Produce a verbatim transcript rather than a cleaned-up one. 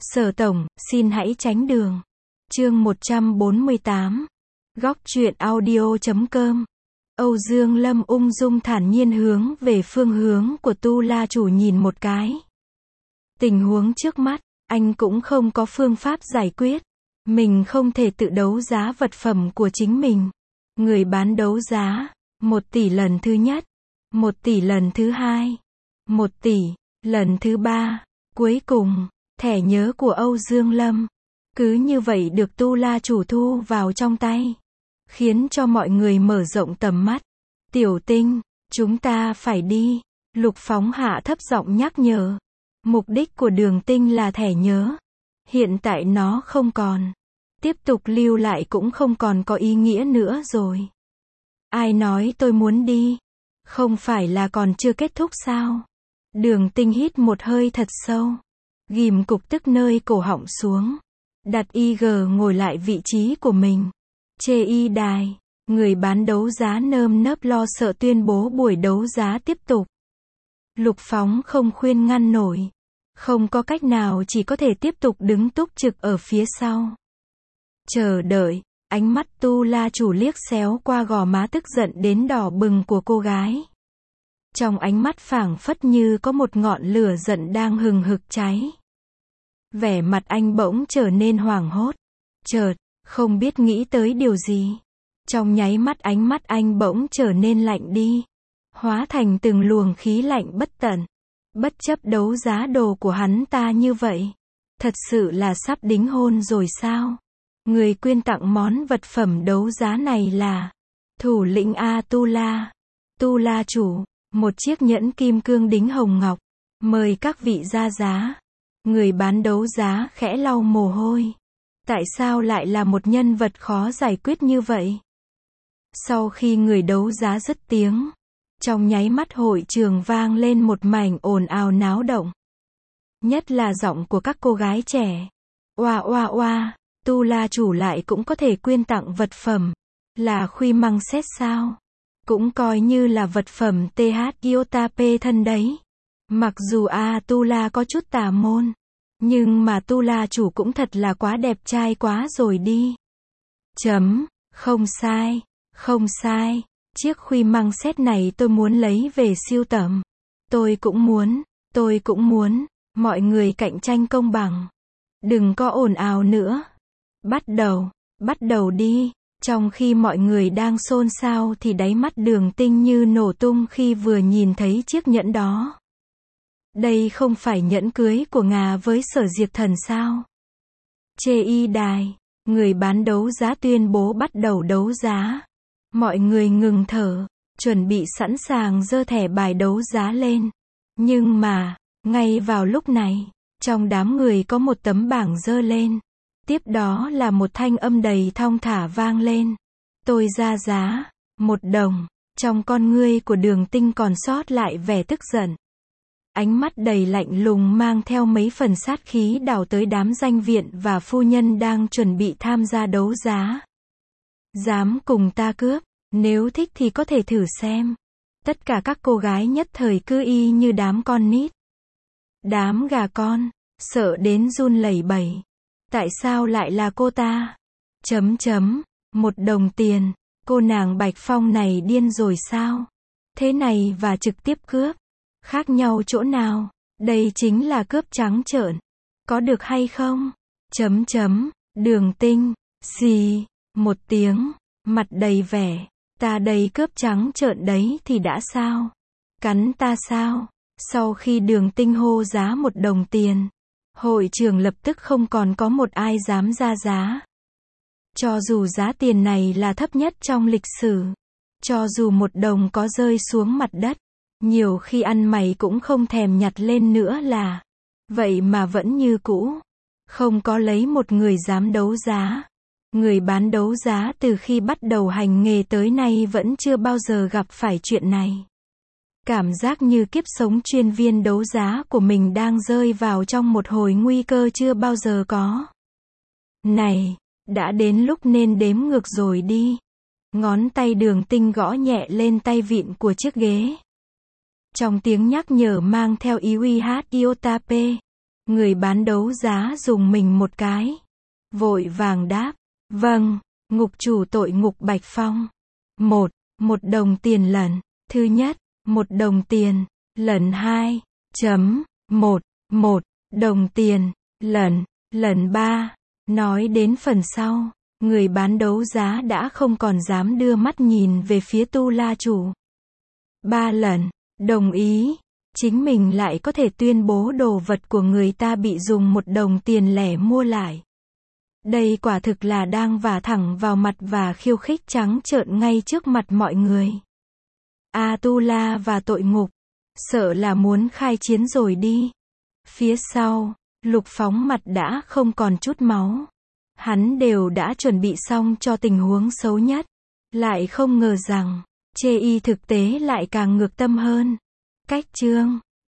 Sở tổng, xin hãy tránh đường. Chương một trăm bốn mươi tám. Góc truyện audio chấm com. Âu Dương Lâm ung dung thản nhiên hướng về phương hướng của Tu La chủ nhìn một cái. Tình huống trước mắt, anh cũng không có phương pháp giải quyết. Mình không thể tự đấu giá vật phẩm của chính mình. Người bán đấu giá, một tỷ lần thứ nhất, một tỷ lần thứ hai, một tỷ, lần thứ ba, cuối cùng, thẻ nhớ của Âu Dương Lâm. Cứ như vậy được Tu La chủ thu vào trong tay. Khiến cho mọi người mở rộng tầm mắt. Tiểu Tinh, chúng ta phải đi. Lục Phóng hạ thấp giọng nhắc nhở. Mục đích của Đường Tinh là thẻ nhớ. Hiện tại nó không còn. Tiếp tục lưu lại cũng không còn có ý nghĩa nữa rồi. Ai nói tôi muốn đi? Không phải là còn chưa kết thúc sao? Đường Tinh hít một hơi thật sâu. Ghim cục tức nơi cổ họng xuống. Đặt i giê ngồi lại vị trí của mình. Chê y đài, người bán đấu giá nơm nớp lo sợ tuyên bố buổi đấu giá tiếp tục. Lục Phóng không khuyên ngăn nổi. Không có cách nào, chỉ có thể tiếp tục đứng túc trực ở phía sau. Chờ đợi, ánh mắt Tu La chủ liếc xéo qua gò má tức giận đến đỏ bừng của cô gái. Trong ánh mắt phảng phất như có một ngọn lửa giận đang hừng hực cháy. Vẻ mặt anh bỗng trở nên hoảng hốt. Chợt, không biết nghĩ tới điều gì. Trong nháy mắt ánh mắt anh bỗng trở nên lạnh đi. Hóa thành từng luồng khí lạnh bất tận. Bất chấp đấu giá đồ của hắn ta như vậy. Thật sự là sắp đính hôn rồi sao? Người quyên tặng món vật phẩm đấu giá này là thủ lĩnh A Tu La. Tu La chủ, một chiếc nhẫn kim cương đính hồng ngọc. Mời các vị ra giá. Người bán đấu giá khẽ lau mồ hôi. Tại sao lại là một nhân vật khó giải quyết như vậy? Sau khi người đấu giá dứt tiếng, trong nháy mắt hội trường vang lên một mảnh ồn ào náo động. Nhất là giọng của các cô gái trẻ. Oa oa oa, Tu La chủ lại cũng có thể quyên tặng vật phẩm. Là khuy măng xét sao? Cũng coi như là vật phẩm tê hát Iotap thân đấy. Mặc dù A Tu La có chút tà môn. Nhưng mà Tu La chủ cũng thật là quá đẹp trai quá rồi đi. Chấm, không sai, không sai. Chiếc khuy măng xét này tôi muốn lấy về sưu tầm. Tôi cũng muốn, tôi cũng muốn. Mọi người cạnh tranh công bằng. Đừng có ồn ào nữa. Bắt đầu, bắt đầu đi. Trong khi mọi người đang xôn xao thì đáy mắt Đường Tinh như nổ tung khi vừa nhìn thấy chiếc nhẫn đó. Đây không phải nhẫn cưới của Ngà với Sở Diệt Thần sao? Chê y đài, người bán đấu giá tuyên bố bắt đầu đấu giá. Mọi người ngừng thở, chuẩn bị sẵn sàng giơ thẻ bài đấu giá lên. Nhưng mà, ngay vào lúc này, trong đám người có một tấm bảng giơ lên. Tiếp đó là một thanh âm đầy thong thả vang lên. Tôi ra giá, một đồng. Trong con ngươi của Đường Tinh còn sót lại vẻ tức giận. Ánh mắt đầy lạnh lùng mang theo mấy phần sát khí đảo tới đám danh viện và phu nhân đang chuẩn bị tham gia đấu giá. Dám cùng ta cướp, nếu thích thì có thể thử xem. Tất cả các cô gái nhất thời cứ y như đám con nít. Đám gà con, sợ đến run lẩy bẩy. Tại sao lại là cô ta? Chấm chấm, một đồng tiền, cô nàng Bạch Phong này điên rồi sao? Thế này và trực tiếp cướp. Khác nhau chỗ nào? Đây chính là cướp trắng trợn. Có được hay không? Chấm chấm, Đường Tinh, xì, một tiếng, mặt đầy vẻ. Ta đây cướp trắng trợn đấy thì đã sao? Cắn ta sao? Sau khi Đường Tinh hô giá một đồng tiền, hội trường lập tức không còn có một ai dám ra giá. Cho dù giá tiền này là thấp nhất trong lịch sử, cho dù một đồng có rơi xuống mặt đất, nhiều khi ăn mày cũng không thèm nhặt lên nữa là. Vậy mà vẫn như cũ. Không có lấy một người dám đấu giá. Người bán đấu giá từ khi bắt đầu hành nghề tới nay vẫn chưa bao giờ gặp phải chuyện này. Cảm giác như kiếp sống chuyên viên đấu giá của mình đang rơi vào trong một hồi nguy cơ chưa bao giờ có. Này, đã đến lúc nên đếm ngược rồi đi. Ngón tay Đường Tinh gõ nhẹ lên tay vịn của chiếc ghế. Trong tiếng nhắc nhở mang theo ý uy hát Iotap. Người bán đấu giá dùng mình một cái. Vội vàng đáp. Vâng, ngục chủ tội ngục Bạch Phong. Một, một đồng tiền lần. Thứ nhất, một đồng tiền. Lần hai, chấm, một, một, đồng tiền. Lần, lần ba. Nói đến phần sau, người bán đấu giá đã không còn dám đưa mắt nhìn về phía Tu La chủ. Ba lần, đồng ý. Chính mình lại có thể tuyên bố đồ vật của người ta bị dùng một đồng tiền lẻ mua lại. Đây quả thực là đang vả thẳng vào mặt và khiêu khích trắng trợn ngay trước mặt mọi người. A Tu La và tội ngục, sợ là muốn khai chiến rồi đi. Phía sau, Lục Phóng mặt đã không còn chút máu. Hắn đều đã chuẩn bị xong cho tình huống xấu nhất. Lại không ngờ rằng, chê y thực tế lại càng ngược tâm hơn. Cách chương